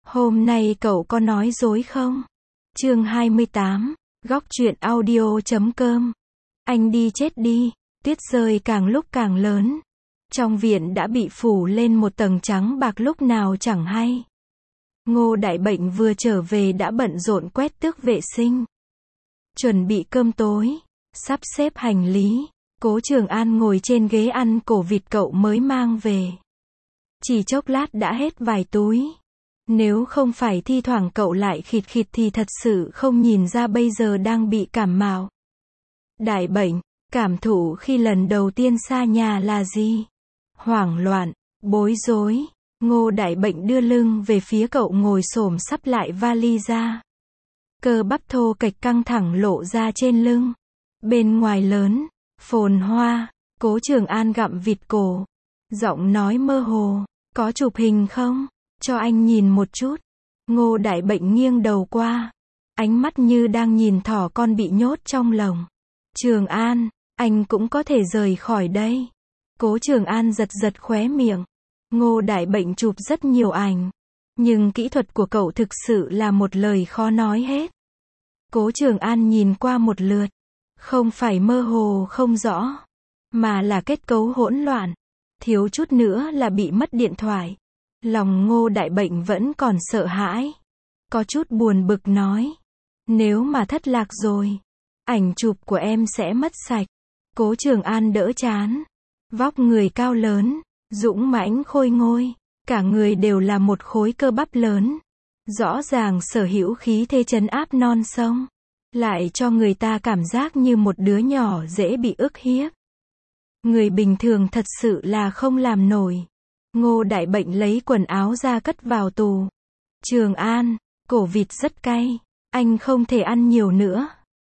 Hôm nay cậu có nói dối không? Chương 28, góc truyện audio.com. Anh đi chết đi, tuyết rơi càng lúc càng lớn. Trong viện đã bị phủ lên một tầng trắng bạc lúc nào chẳng hay. Ngô Đại Bệnh vừa trở về đã bận rộn quét tước vệ sinh, chuẩn bị cơm tối, sắp xếp hành lý. Cố Trường An ngồi trên ghế ăn cổ vịt cậu mới mang về. Chỉ chốc lát đã hết vài túi. Nếu không phải thi thoảng cậu lại khịt khịt thì thật sự không nhìn ra bây giờ đang bị cảm mạo. Đại Bệnh, cảm thụ khi lần đầu tiên xa nhà là gì? Hoảng loạn, bối rối. Ngô Đại Bệnh đưa lưng về phía cậu ngồi xổm sắp lại vali ra. Cơ bắp thô kệch căng thẳng lộ ra trên lưng. Bên ngoài lớn, phồn hoa. Cố Trường An gặm vịt cổ. Giọng nói mơ hồ, có chụp hình không? Cho anh nhìn một chút. Ngô Đại Bệnh nghiêng đầu qua. Ánh mắt như đang nhìn thỏ con bị nhốt trong lồng. Trường An, anh cũng có thể rời khỏi đây. Cố Trường An giật giật khóe miệng. Ngô Đại Bệnh chụp rất nhiều ảnh. Nhưng kỹ thuật của cậu thực sự là một lời khó nói hết. Cố Trường An nhìn qua một lượt. Không phải mơ hồ không rõ, mà là kết cấu hỗn loạn. Thiếu chút nữa là bị mất điện thoại. Lòng Ngô Đại Bệnh vẫn còn sợ hãi. Có chút buồn bực nói. Nếu mà thất lạc rồi, ảnh chụp của em sẽ mất sạch. Cố Trường An đỡ chán. Vóc người cao lớn, dũng mãnh khôi ngôi. Cả người đều là một khối cơ bắp lớn. Rõ ràng sở hữu khí thế trấn áp non sông. Lại cho người ta cảm giác như một đứa nhỏ dễ bị ức hiếp. Người bình thường thật sự là không làm nổi. Ngô Đại Bệnh lấy quần áo ra cất vào tù. Trường An, cổ vịt rất cay. Anh không thể ăn nhiều nữa.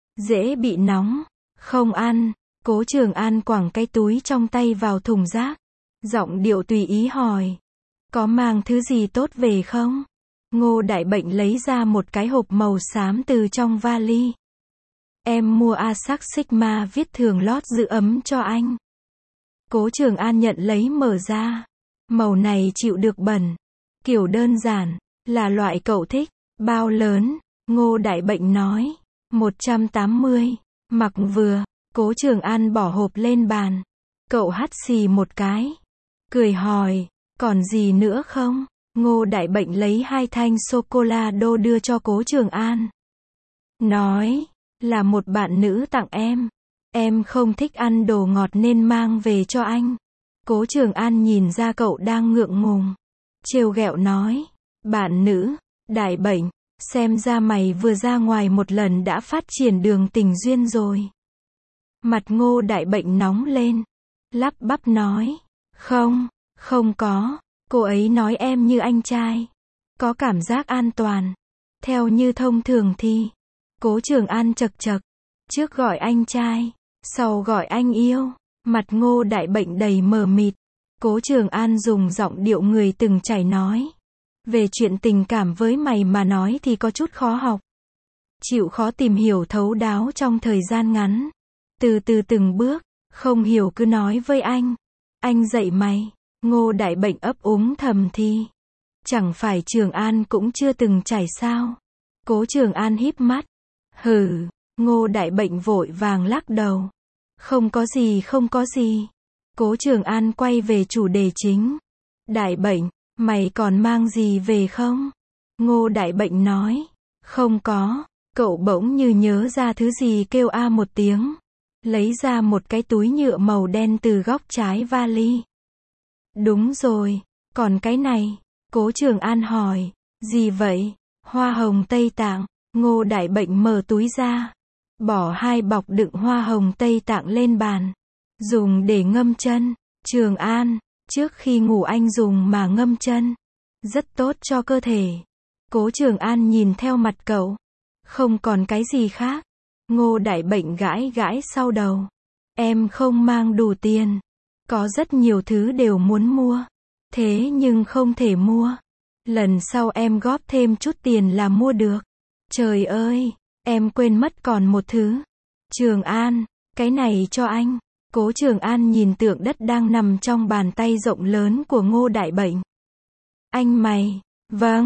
Dễ bị nóng. Không ăn. Cố Trường An quẳng cái túi trong tay vào thùng rác. Giọng điệu tùy ý hỏi. Có mang thứ gì tốt về không? Ngô Đại Bệnh lấy ra một cái hộp màu xám từ trong vali. Em mua Asac Sigma viết thường lót giữ ấm cho anh. Cố Trường An nhận lấy mở ra. Màu này chịu được bẩn. Kiểu đơn giản, là loại cậu thích. Bao lớn? Ngô Đại Bệnh nói. 180. Mặc vừa. Cố Trường An bỏ hộp lên bàn. Cậu hắt xì một cái. Cười hỏi, còn gì nữa không? Ngô Đại Bệnh lấy 2 thanh sô-cô-la đô đưa cho Cố Trường An. Nói, là một bạn nữ tặng em. Em không thích ăn đồ ngọt nên mang về cho anh. Cố Trường An nhìn ra cậu đang ngượng ngùng. Trêu ghẹo nói, bạn nữ, Đại Bệnh, xem ra mày vừa ra ngoài một lần đã phát triển đường tình duyên rồi. Mặt Ngô Đại Bệnh nóng lên. Lắp bắp nói, không có. Cô ấy nói em như anh trai. Có cảm giác an toàn. Theo như thông thường thì. Cố Trường An chật chật. Trước gọi anh trai, sau gọi anh yêu. Mặt Ngô Đại Bệnh đầy mờ mịt. Cố Trường An dùng giọng điệu người từng trải nói. Về chuyện tình cảm với mày mà nói thì có chút khó học. Chịu khó tìm hiểu thấu đáo trong thời gian ngắn. Từ từ từng bước. Không hiểu cứ nói với anh. Anh dạy mày. Ngô Đại Bệnh ấp úng thầm thì. Chẳng phải Trường An cũng chưa từng trải sao? Cố Trường An híp mắt. Hừ. Ngô Đại Bệnh vội vàng lắc đầu. Không có gì. Cố Trường An quay về chủ đề chính. Đại Bệnh, mày còn mang gì về không? Ngô Đại Bệnh nói. Không có. Cậu bỗng như nhớ ra thứ gì kêu a một tiếng. Lấy ra một cái túi nhựa màu đen từ góc trái vali. Đúng rồi, còn cái này. Cố Trường An hỏi. Gì vậy? Hoa hồng Tây Tạng. Ngô Đại Bệnh mở túi ra. Bỏ 2 bọc đựng hoa hồng Tây Tạng lên bàn. Dùng để ngâm chân. Trường An, trước khi ngủ anh dùng mà ngâm chân. Rất tốt cho cơ thể. Cố Trường An nhìn theo mặt cậu. Không còn cái gì khác. Ngô Đại Bệnh gãi gãi sau đầu. Em không mang đủ tiền. Có rất nhiều thứ đều muốn mua. Thế nhưng không thể mua. Lần sau em góp thêm chút tiền là mua được. Trời ơi, em quên mất còn một thứ. Trường An, cái này cho anh. Cố Trường An nhìn tượng đất đang nằm trong bàn tay rộng lớn của Ngô Đại Bệnh. Anh mày. Vâng,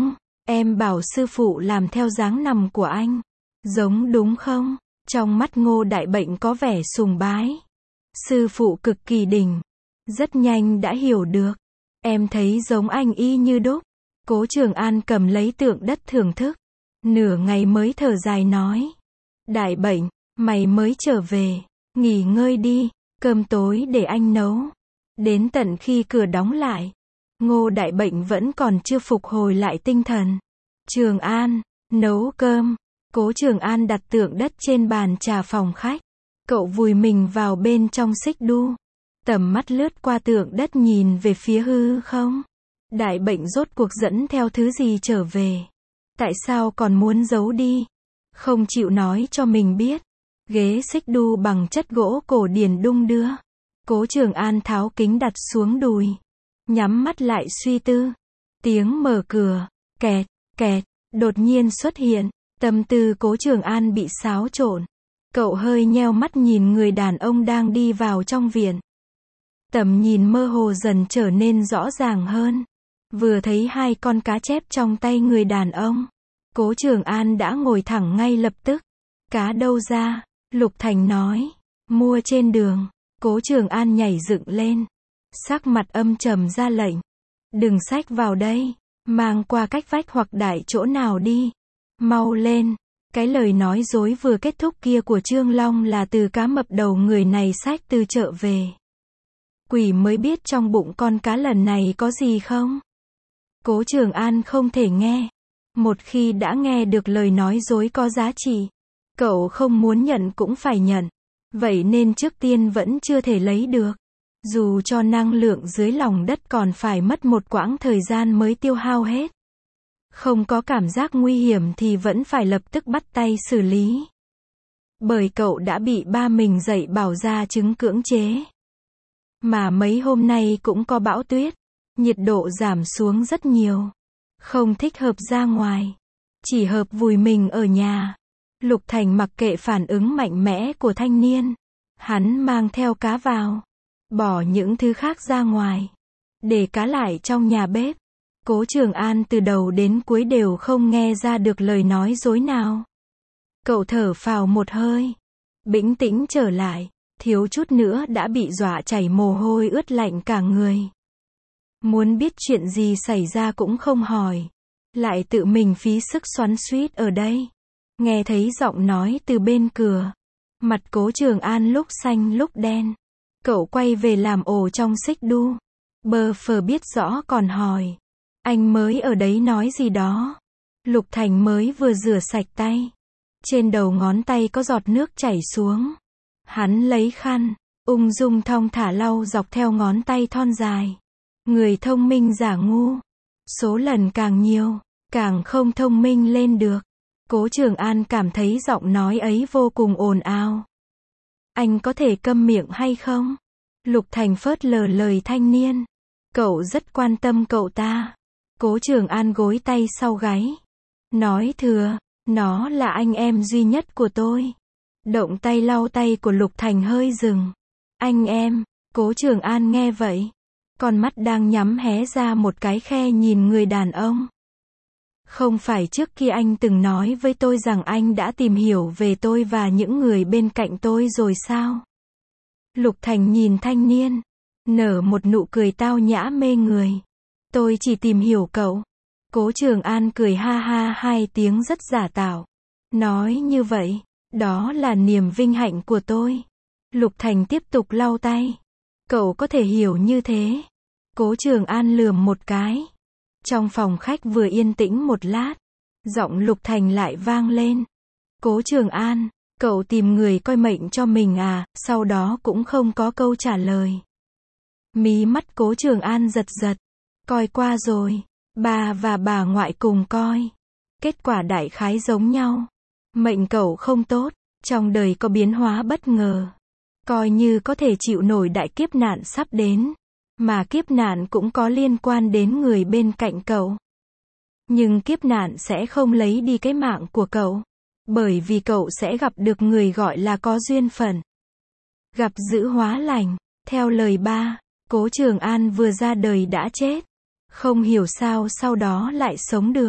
Em bảo sư phụ làm theo dáng nằm của anh. Giống đúng không? Trong mắt Ngô Đại Bệnh có vẻ sùng bái. Sư phụ cực kỳ đỉnh. Rất nhanh đã hiểu được. Em thấy giống anh y như đúc. Cố Trường An cầm lấy tượng đất thưởng thức. Nửa ngày mới thở dài nói. Đại Bệnh, mày mới trở về. Nghỉ ngơi đi, cơm tối để anh nấu. Đến tận khi cửa đóng lại, Ngô Đại Bệnh vẫn còn chưa phục hồi lại tinh thần. Trường An, nấu cơm. Cố Trường An đặt tượng đất trên bàn trà phòng khách. Cậu vùi mình vào bên trong xích đu. Tầm mắt lướt qua tượng đất nhìn về phía hư không. Đại Bệnh rốt cuộc dẫn theo thứ gì trở về? Tại sao còn muốn giấu đi? Không chịu nói cho mình biết. Ghế xích đu bằng chất gỗ cổ điển đung đưa. Cố Trường An tháo kính đặt xuống đùi. Nhắm mắt lại suy tư. Tiếng mở cửa, kẹt, kẹt, đột nhiên xuất hiện. Tâm tư Cố Trường An bị xáo trộn. Cậu hơi nheo mắt nhìn người đàn ông đang đi vào trong viện. Tầm nhìn mơ hồ dần trở nên rõ ràng hơn. Vừa thấy hai con cá chép trong tay người đàn ông, Cố Trường An đã ngồi thẳng ngay lập tức. Cá đâu ra? Lục Thành nói. Mua trên đường. Cố Trường An nhảy dựng lên. Sắc mặt âm trầm ra lệnh. Đừng xách vào đây. Mang qua cách vách hoặc đại chỗ nào đi. Mau lên. Cái lời nói dối vừa kết thúc kia của Trương Long là từ cá mập đầu người này xách từ chợ về. Quỷ mới biết trong bụng con cá lần này có gì không? Cố Trường An không thể nghe. Một khi đã nghe được lời nói dối có giá trị, cậu không muốn nhận cũng phải nhận. Vậy nên trước tiên vẫn chưa thể lấy được. Dù cho năng lượng dưới lòng đất còn phải mất một quãng thời gian mới tiêu hao hết. Không có cảm giác nguy hiểm thì vẫn phải lập tức bắt tay xử lý. Bởi cậu đã bị ba mình dạy bảo ra chứng cưỡng chế. Mà mấy hôm nay cũng có bão tuyết. Nhiệt độ giảm xuống rất nhiều. Không thích hợp ra ngoài. Chỉ hợp vùi mình ở nhà. Lục Thành mặc kệ phản ứng mạnh mẽ của thanh niên. Hắn mang theo cá vào. Bỏ những thứ khác ra ngoài. Để cá lại trong nhà bếp. Cố Trường An từ đầu đến cuối đều không nghe ra được lời nói dối nào. Cậu thở phào một hơi. Bĩnh tĩnh trở lại. Thiếu chút nữa đã bị dọa chảy mồ hôi ướt lạnh cả người. Muốn biết chuyện gì xảy ra cũng không hỏi. Lại tự mình phí sức xoắn xuýt ở đây. Nghe thấy giọng nói từ bên cửa. Mặt Cố Trường An lúc xanh lúc đen. Cậu quay về làm ổ trong xích đu. Bơ phờ biết rõ còn hỏi. Anh mới ở đấy nói gì đó. Lục Thành mới vừa rửa sạch tay. Trên đầu ngón tay có giọt nước chảy xuống. Hắn lấy khăn, ung dung thong thả lau dọc theo ngón tay thon dài. Người thông minh giả ngu. Số lần càng nhiều, càng không thông minh lên được. Cố Trường An cảm thấy giọng nói ấy vô cùng ồn ào. Anh có thể câm miệng hay không? Lục Thành phớt lờ lời thanh niên. Cậu rất quan tâm cậu ta. Cố Trường An gối tay sau gáy. Nói thừa, nó là anh em duy nhất của tôi. Động tay lau tay của Lục Thành hơi dừng. Anh em, Cố Trường An nghe vậy. Con mắt đang nhắm hé ra một cái khe nhìn người đàn ông. Không phải trước kia anh từng nói với tôi rằng anh đã tìm hiểu về tôi và những người bên cạnh tôi rồi sao? Lục Thành nhìn thanh niên. Nở một nụ cười tao nhã mê người. Tôi chỉ tìm hiểu cậu. Cố Trường An cười ha ha hai tiếng rất giả tạo. Nói như vậy, đó là niềm vinh hạnh của tôi. Lục Thành tiếp tục lau tay. Cậu có thể hiểu như thế. Cố Trường An lườm một cái. Trong phòng khách vừa yên tĩnh một lát. Giọng Lục Thành lại vang lên. Cố Trường An, cậu tìm người coi mệnh cho mình à? Sau đó cũng không có câu trả lời. Mí mắt Cố Trường An giật giật. Coi qua rồi. Bà và bà ngoại cùng coi. Kết quả đại khái giống nhau. Mệnh cậu không tốt. Trong đời có biến hóa bất ngờ. Coi như có thể chịu nổi đại kiếp nạn sắp đến. Mà kiếp nạn cũng có liên quan đến người bên cạnh cậu. Nhưng kiếp nạn sẽ không lấy đi cái mạng của cậu. Bởi vì cậu sẽ gặp được người gọi là có duyên phận. Gặp dữ hóa lành. Theo lời ba, Cố Trường An vừa ra đời đã chết. Không hiểu sao sau đó lại sống được.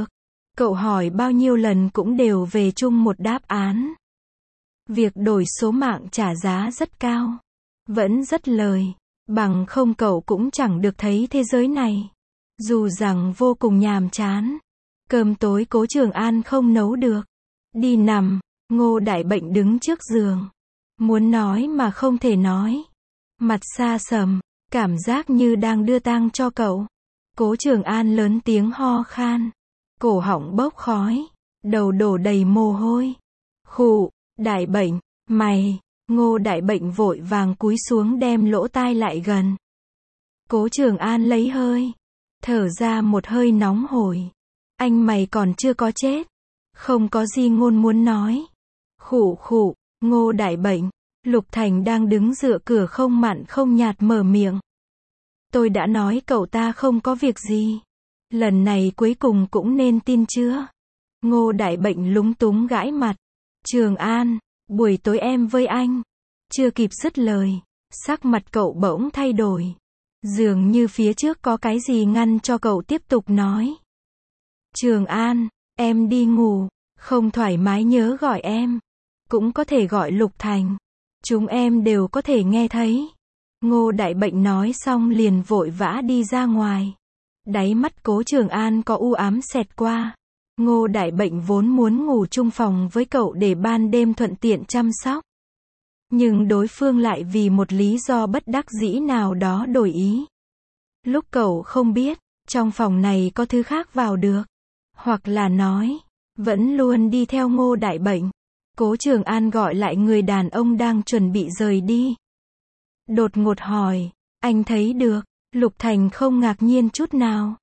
Cậu hỏi bao nhiêu lần cũng đều về chung một đáp án. Việc đổi số mạng trả giá rất cao. Vẫn rất lời. Bằng không cậu cũng chẳng được thấy thế giới này. Dù rằng vô cùng nhàm chán. Cơm tối Cố Trường An không nấu được. Đi nằm, Ngô Đại Bệnh đứng trước giường. Muốn nói mà không thể nói. Mặt xa sầm, cảm giác như đang đưa tang cho cậu. Cố Trường An lớn tiếng ho khan. Cổ họng bốc khói. Đầu đổ đầy mồ hôi. Khụ, Đại Bệnh, mày. Ngô Đại Bệnh vội vàng cúi xuống đem lỗ tai lại gần. Cố Trường An lấy hơi. Thở ra một hơi nóng hổi. Anh mày còn chưa có chết. Không có gì ngôn muốn nói. Khụ khụ, Ngô Đại Bệnh. Lục Thành đang đứng dựa cửa không mặn không nhạt mở miệng. Tôi đã nói cậu ta không có việc gì. Lần này cuối cùng cũng nên tin chưa? Ngô Đại Bệnh lúng túng gãi mặt. Trường An, buổi tối em với anh. Chưa kịp dứt lời, sắc mặt cậu bỗng thay đổi. Dường như phía trước có cái gì ngăn cho cậu tiếp tục nói. Trường An, em đi ngủ, không thoải mái nhớ gọi em. Cũng có thể gọi Lục Thành. Chúng em đều có thể nghe thấy. Ngô Đại Bệnh nói xong liền vội vã đi ra ngoài. Đáy mắt Cố Trường An có u ám xẹt qua. Ngô Đại Bệnh vốn muốn ngủ chung phòng với cậu để ban đêm thuận tiện chăm sóc. Nhưng đối phương lại vì một lý do bất đắc dĩ nào đó đổi ý. Lúc cậu không biết, trong phòng này có thứ khác vào được. Hoặc là nói, vẫn luôn đi theo Ngô Đại Bệnh. Cố Trường An gọi lại người đàn ông đang chuẩn bị rời đi. Đột ngột hỏi, anh thấy được? Lục Thành không ngạc nhiên chút nào.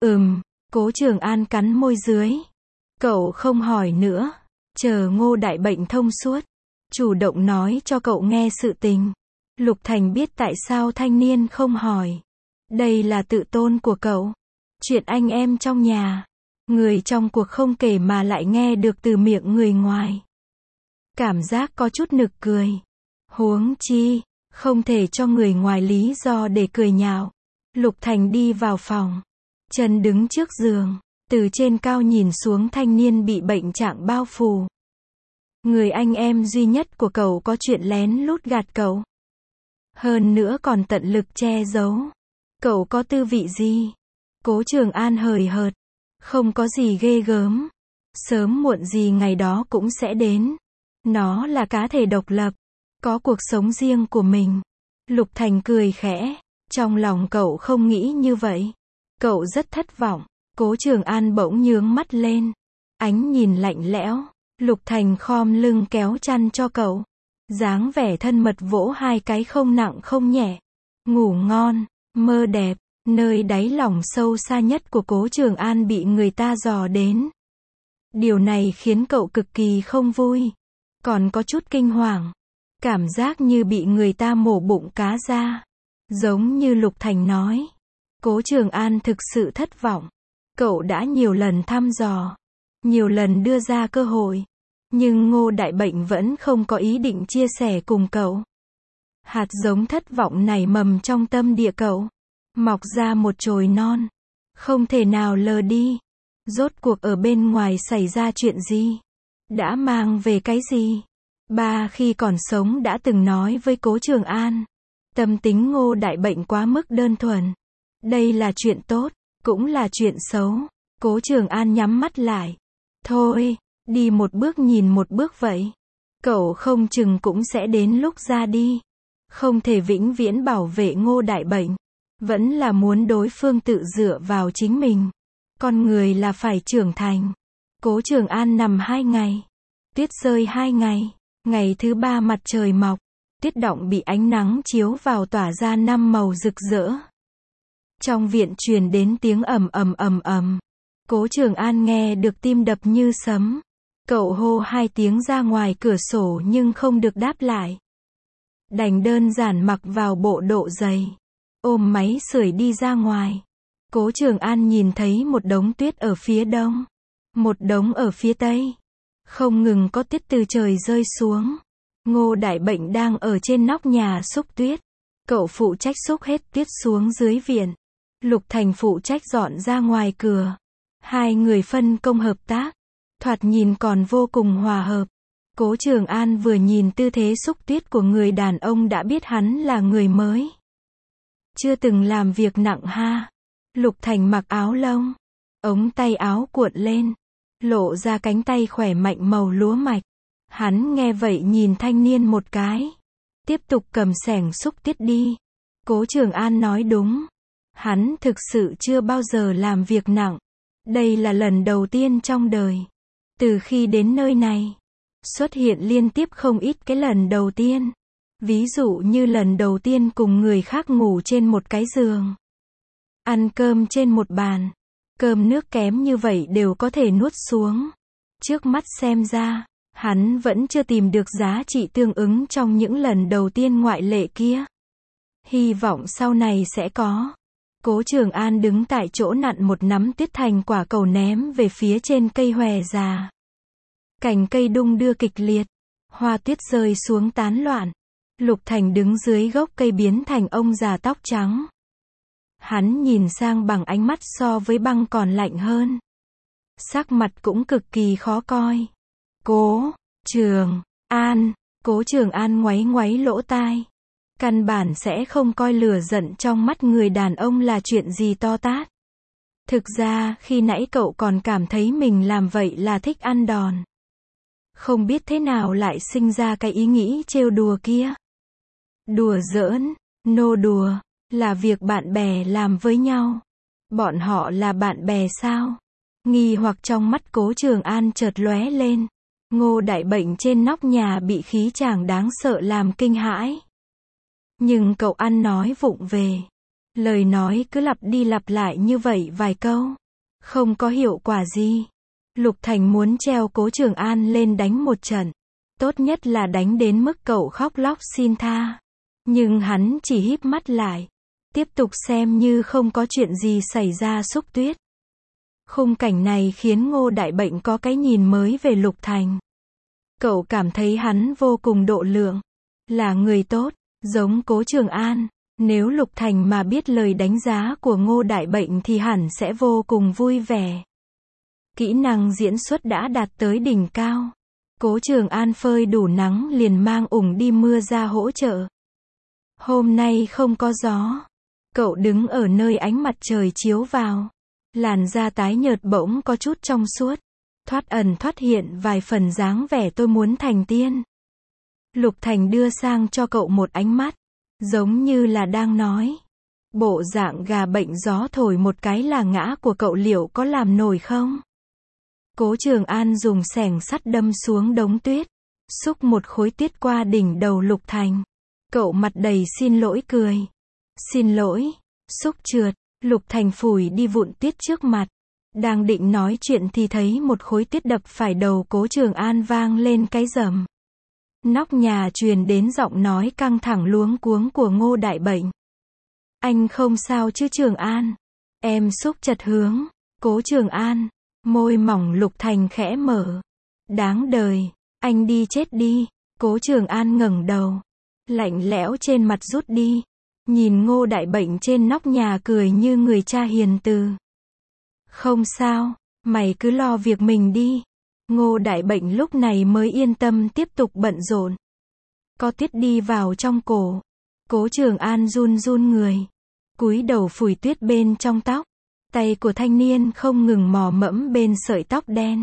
Cố Trường An cắn môi dưới. Cậu không hỏi nữa. Chờ Ngô Đại Bệnh thông suốt. Chủ động nói cho cậu nghe sự tình. Lục Thành biết tại sao thanh niên không hỏi. Đây là tự tôn của cậu. Chuyện anh em trong nhà. Người trong cuộc không kể mà lại nghe được từ miệng người ngoài. Cảm giác có chút nực cười. Huống chi, không thể cho người ngoài lý do để cười nhạo. Lục Thành đi vào phòng. Chân đứng trước giường. Từ trên cao nhìn xuống thanh niên bị bệnh trạng bao phủ. Người anh em duy nhất của cậu có chuyện lén lút gạt cậu. Hơn nữa còn tận lực che giấu. Cậu có tư vị gì? Cố Trường An hời hợt. Không có gì ghê gớm. Sớm muộn gì ngày đó cũng sẽ đến. Nó là cá thể độc lập. Có cuộc sống riêng của mình. Lục Thành cười khẽ. Trong lòng cậu không nghĩ như vậy. Cậu rất thất vọng. Cố Trường An bỗng nhướng mắt lên. Ánh nhìn lạnh lẽo. Lục Thành khom lưng kéo chăn cho cậu. Dáng vẻ thân mật vỗ hai cái không nặng không nhẹ. Ngủ ngon, mơ đẹp. Nơi đáy lòng sâu xa nhất của Cố Trường An bị người ta dò đến. Điều này khiến cậu cực kỳ không vui. Còn có chút kinh hoàng. Cảm giác như bị người ta mổ bụng cá ra. Giống như Lục Thành nói. Cố Trường An thực sự thất vọng. Cậu đã nhiều lần thăm dò. Nhiều lần đưa ra cơ hội. Nhưng Ngô Đại Bệnh vẫn không có ý định chia sẻ cùng cậu. Hạt giống thất vọng này mầm trong tâm địa cậu. Mọc ra một chồi non. Không thể nào lờ đi. Rốt cuộc ở bên ngoài xảy ra chuyện gì? Đã mang về cái gì? Ba khi còn sống đã từng nói với Cố Trường An. Tâm tính Ngô Đại Bệnh quá mức đơn thuần. Đây là chuyện tốt, cũng là chuyện xấu. Cố Trường An nhắm mắt lại. Thôi, đi một bước nhìn một bước vậy. Cậu không chừng cũng sẽ đến lúc ra đi. Không thể vĩnh viễn bảo vệ Ngô Đại Bệnh. Vẫn là muốn đối phương tự dựa vào chính mình. Con người là phải trưởng thành. Cố Trường An nằm 2 ngày. Tuyết rơi 2 ngày. Ngày thứ 3 mặt trời mọc. Tuyết đọng bị ánh nắng chiếu vào tỏa ra 5 màu rực rỡ. Trong viện truyền đến tiếng ầm ầm ầm ầm. Cố Trường An nghe được tim đập như sấm. Cậu hô 2 tiếng ra ngoài cửa sổ nhưng không được đáp lại. Đành đơn giản mặc vào bộ độ giày. Ôm máy sưởi đi ra ngoài. Cố Trường An nhìn thấy một đống tuyết ở phía đông. Một đống ở phía tây. Không ngừng có tuyết từ trời rơi xuống. Ngô Đại Bệnh đang ở trên nóc nhà xúc tuyết. Cậu phụ trách xúc hết tuyết xuống dưới viện. Lục Thành phụ trách dọn ra ngoài cửa. Hai người phân công hợp tác, thoạt nhìn còn vô cùng hòa hợp. Cố Trường An vừa nhìn tư thế xúc tuyết của người đàn ông đã biết hắn là người mới. Chưa từng làm việc nặng ha. Lục Thành mặc áo lông, ống tay áo cuộn lên, lộ ra cánh tay khỏe mạnh màu lúa mạch. Hắn nghe vậy nhìn thanh niên một cái, tiếp tục cầm xẻng xúc tuyết đi. Cố Trường An nói đúng, hắn thực sự chưa bao giờ làm việc nặng. Đây là lần đầu tiên trong đời. Từ khi đến nơi này, xuất hiện liên tiếp không ít cái lần đầu tiên. Ví dụ như lần đầu tiên cùng người khác ngủ trên một cái giường, ăn cơm trên một bàn, cơm nước kém như vậy đều có thể nuốt xuống. Trước mắt xem ra, hắn vẫn chưa tìm được giá trị tương ứng trong những lần đầu tiên ngoại lệ kia. Hy vọng sau này sẽ có. Cố Trường An đứng tại chỗ nặn một nắm tuyết thành quả cầu ném về phía trên cây hòe già. Cành cây đung đưa kịch liệt, hoa tuyết rơi xuống tán loạn. Lục Thành đứng dưới gốc cây biến thành ông già tóc trắng. Hắn nhìn sang bằng ánh mắt so với băng còn lạnh hơn. Sắc mặt cũng cực kỳ khó coi. Cố Trường An, Cố Trường An ngoáy ngoáy lỗ tai. Căn bản sẽ không coi lửa giận trong mắt người đàn ông là chuyện gì to tát. Thực ra, khi nãy cậu còn cảm thấy mình làm vậy là thích ăn đòn. Không biết thế nào lại sinh ra cái ý nghĩ trêu đùa kia. Đùa giỡn, nô đùa, là việc bạn bè làm với nhau. Bọn họ là bạn bè sao? Nghi hoặc trong mắt Cố Trường An chợt lóe lên. Ngô Đại Bệnh trên nóc nhà bị khí chàng đáng sợ làm kinh hãi. Nhưng cậu ăn nói vụng về. Lời nói cứ lặp đi lặp lại như vậy vài câu. Không có hiệu quả gì. Lục Thành muốn treo Cố Trường An lên đánh một trận. Tốt nhất là đánh đến mức cậu khóc lóc xin tha. Nhưng hắn chỉ híp mắt lại. Tiếp tục xem như không có chuyện gì xảy ra xúc tuyết. Khung cảnh này khiến Ngô Đại Bệnh có cái nhìn mới về Lục Thành. Cậu cảm thấy hắn vô cùng độ lượng. Là người tốt, giống Cố Trường An. Nếu Lục Thành mà biết lời đánh giá của Ngô Đại Bệnh thì hẳn sẽ vô cùng vui vẻ. Kỹ năng diễn xuất đã đạt tới đỉnh cao. Cố Trường An phơi đủ nắng liền mang ủng đi mưa ra hỗ trợ. Hôm nay không có gió. Cậu đứng ở nơi ánh mặt trời chiếu vào. Làn da tái nhợt bỗng có chút trong suốt. Thoát ẩn thoát hiện vài phần dáng vẻ tôi muốn thành tiên. Lục Thành đưa sang cho cậu một ánh mắt. Giống như là đang nói. Bộ dạng gà bệnh gió thổi một cái là ngã của cậu liệu có làm nổi không? Cố Trường An dùng xẻng sắt đâm xuống đống tuyết. Xúc một khối tuyết qua đỉnh đầu Lục Thành. Cậu mặt đầy xin lỗi cười. Xin lỗi. Xúc trượt. Lục Thành phủi đi vụn tuyết trước mặt. Đang định nói chuyện thì thấy một khối tuyết đập phải đầu Cố Trường An vang lên cái rầm. Nóc nhà truyền đến giọng nói căng thẳng luống cuống của Ngô Đại Bệnh. Anh không sao chứ Trường An? Em xúc chật hướng. Cố Trường An. Môi mỏng Lục Thành khẽ mở. Đáng đời. Anh đi chết đi. Cố Trường An ngẩng đầu. Lạnh lẽo trên mặt rút đi. Nhìn Ngô Đại Bệnh trên nóc nhà cười như người cha hiền từ. Không sao. Mày cứ lo việc mình đi. Ngô Đại Bệnh lúc này mới yên tâm tiếp tục bận rộn. Có tuyết đi vào trong cổ. Cố Trường An run run người. Cúi đầu phủi tuyết bên trong tóc. Tay của thanh niên không ngừng mò mẫm bên sợi tóc đen.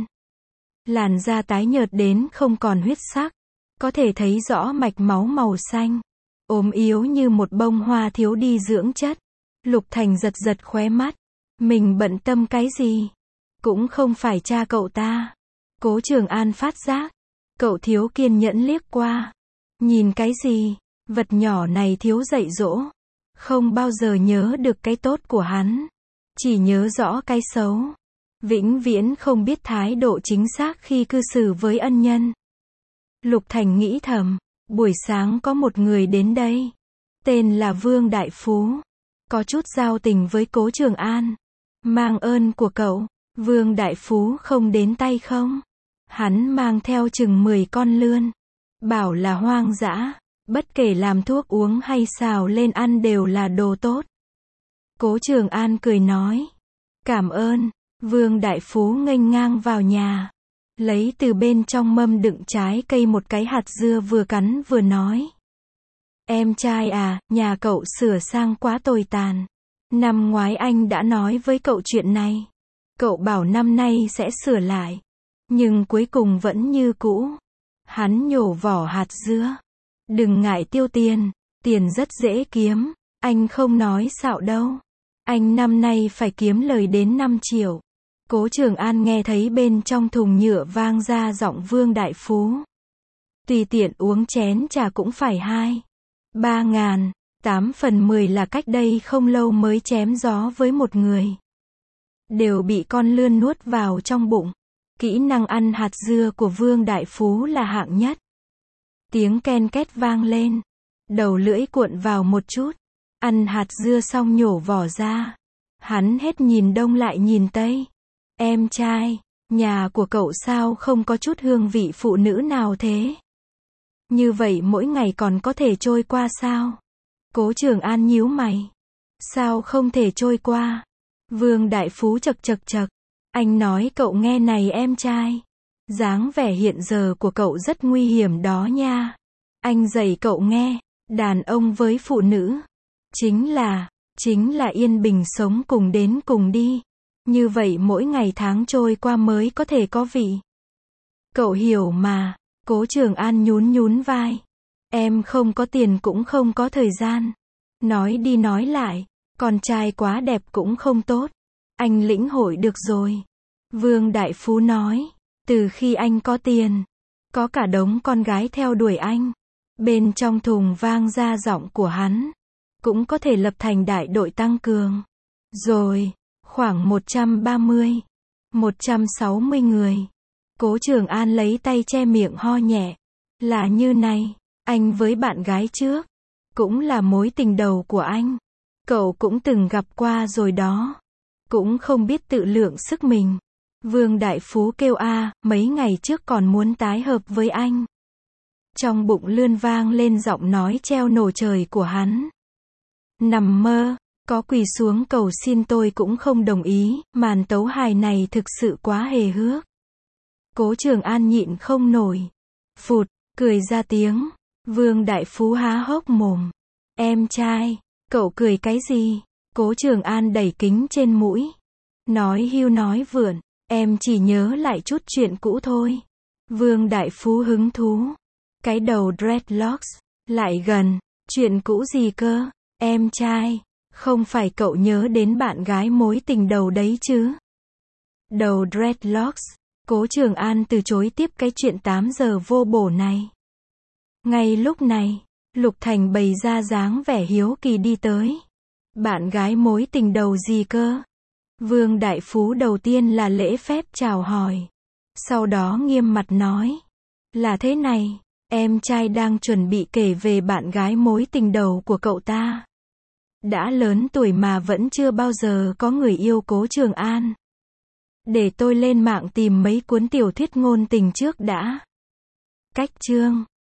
Làn da tái nhợt đến không còn huyết sắc. Có thể thấy rõ mạch máu màu xanh. Ốm yếu như một bông hoa thiếu đi dưỡng chất. Lục Thành giật giật khóe mắt. Mình bận tâm cái gì? Cũng không phải cha cậu ta. Cố Trường An phát giác. Cậu thiếu kiên nhẫn liếc qua. Nhìn cái gì? Vật nhỏ này thiếu dạy dỗ. Không bao giờ nhớ được cái tốt của hắn. Chỉ nhớ rõ cái xấu. Vĩnh viễn không biết thái độ chính xác khi cư xử với ân nhân. Lục Thành nghĩ thầm. Buổi sáng có một người đến đây. Tên là Vương Đại Phú. Có chút giao tình với Cố Trường An. Mang ơn của cậu. Vương Đại Phú không đến tay không? Hắn mang theo chừng 10 con lươn. Bảo là hoang dã. Bất kể làm thuốc uống hay xào lên ăn đều là đồ tốt. Cố Trường An cười nói. Cảm ơn. Vương Đại Phú nghênh ngang vào nhà, lấy từ bên trong mâm đựng trái cây một cái hạt dưa vừa cắn vừa nói. Em trai à, nhà cậu sửa sang quá tồi tàn. Năm ngoái anh đã nói với cậu chuyện này. Cậu bảo năm nay sẽ sửa lại. Nhưng cuối cùng vẫn như cũ. Hắn nhổ vỏ hạt dưa. Đừng ngại tiêu tiền, tiền rất dễ kiếm. Anh không nói xạo đâu. Anh năm nay phải kiếm lời đến 5 triệu. Cố Trường An nghe thấy bên trong thùng nhựa vang ra giọng Vương Đại Phú. Tùy tiện uống chén trà cũng phải 2-3 ngàn, 8/10 là cách đây không lâu mới chém gió với một người. Đều bị con lươn nuốt vào trong bụng. Kỹ năng ăn hạt dưa của Vương Đại Phú là hạng nhất. Tiếng ken két vang lên. Đầu lưỡi cuộn vào một chút. Ăn hạt dưa xong nhổ vỏ ra. Hắn hết nhìn đông lại nhìn tây. Em trai, nhà của cậu sao không có chút hương vị phụ nữ nào thế? Như vậy mỗi ngày còn có thể trôi qua sao? Cố Trường An nhíu mày. Sao không thể trôi qua? Vương Đại Phú chậc chậc chậc. Anh nói cậu nghe này em trai. Dáng vẻ hiện giờ của cậu rất nguy hiểm đó nha. Anh dạy cậu nghe. Đàn ông với phụ nữ. Chính là yên bình sống cùng đến cùng đi. Như vậy mỗi ngày tháng trôi qua mới có thể có vị. Cậu hiểu mà. Cố Trường An nhún nhún vai. Em không có tiền cũng không có thời gian. Nói đi nói lại. Con trai quá đẹp cũng không tốt. Anh lĩnh hội được rồi. Vương Đại Phú nói. Từ khi anh có tiền. Có cả đống con gái theo đuổi anh. Bên trong thùng vang ra giọng của hắn. Cũng có thể lập thành đại đội tăng cường. Rồi. Khoảng 130-160 người. Cố Trường An lấy tay che miệng ho nhẹ. Là như này. Anh với bạn gái trước. Cũng là mối tình đầu của anh. Cậu cũng từng gặp qua rồi đó. Cũng không biết tự lượng sức mình. Vương Đại Phú kêu mấy ngày trước còn muốn tái hợp với anh. Trong bụng lươn vang lên giọng nói treo nổ trời của hắn. Nằm mơ, có quỳ xuống cầu xin tôi cũng không đồng ý, màn tấu hài này thực sự quá hề hước. Cố Trường An nhịn không nổi. Phụt, cười ra tiếng. Vương Đại Phú há hốc mồm. Em trai, cậu cười cái gì? Cố Trường An đẩy kính trên mũi. Nói hưu nói vượn, em chỉ nhớ lại chút chuyện cũ thôi. Vương Đại Phú hứng thú. Cái đầu dreadlocks, lại gần, chuyện cũ gì cơ? Em trai, không phải cậu nhớ đến bạn gái mối tình đầu đấy chứ? Đầu dreadlocks, Cố Trường An từ chối tiếp cái chuyện 8 giờ vô bổ này. Ngay lúc này, Lục Thành bày ra dáng vẻ hiếu kỳ đi tới. Bạn gái mối tình đầu gì cơ? Vương Đại Phú đầu tiên là lễ phép chào hỏi. Sau đó nghiêm mặt nói. Là thế này, em trai đang chuẩn bị kể về bạn gái mối tình đầu của cậu ta. Đã lớn tuổi mà vẫn chưa bao giờ có người yêu Cố Trường An. Để tôi lên mạng tìm mấy cuốn tiểu thuyết ngôn tình trước đã. Cách chương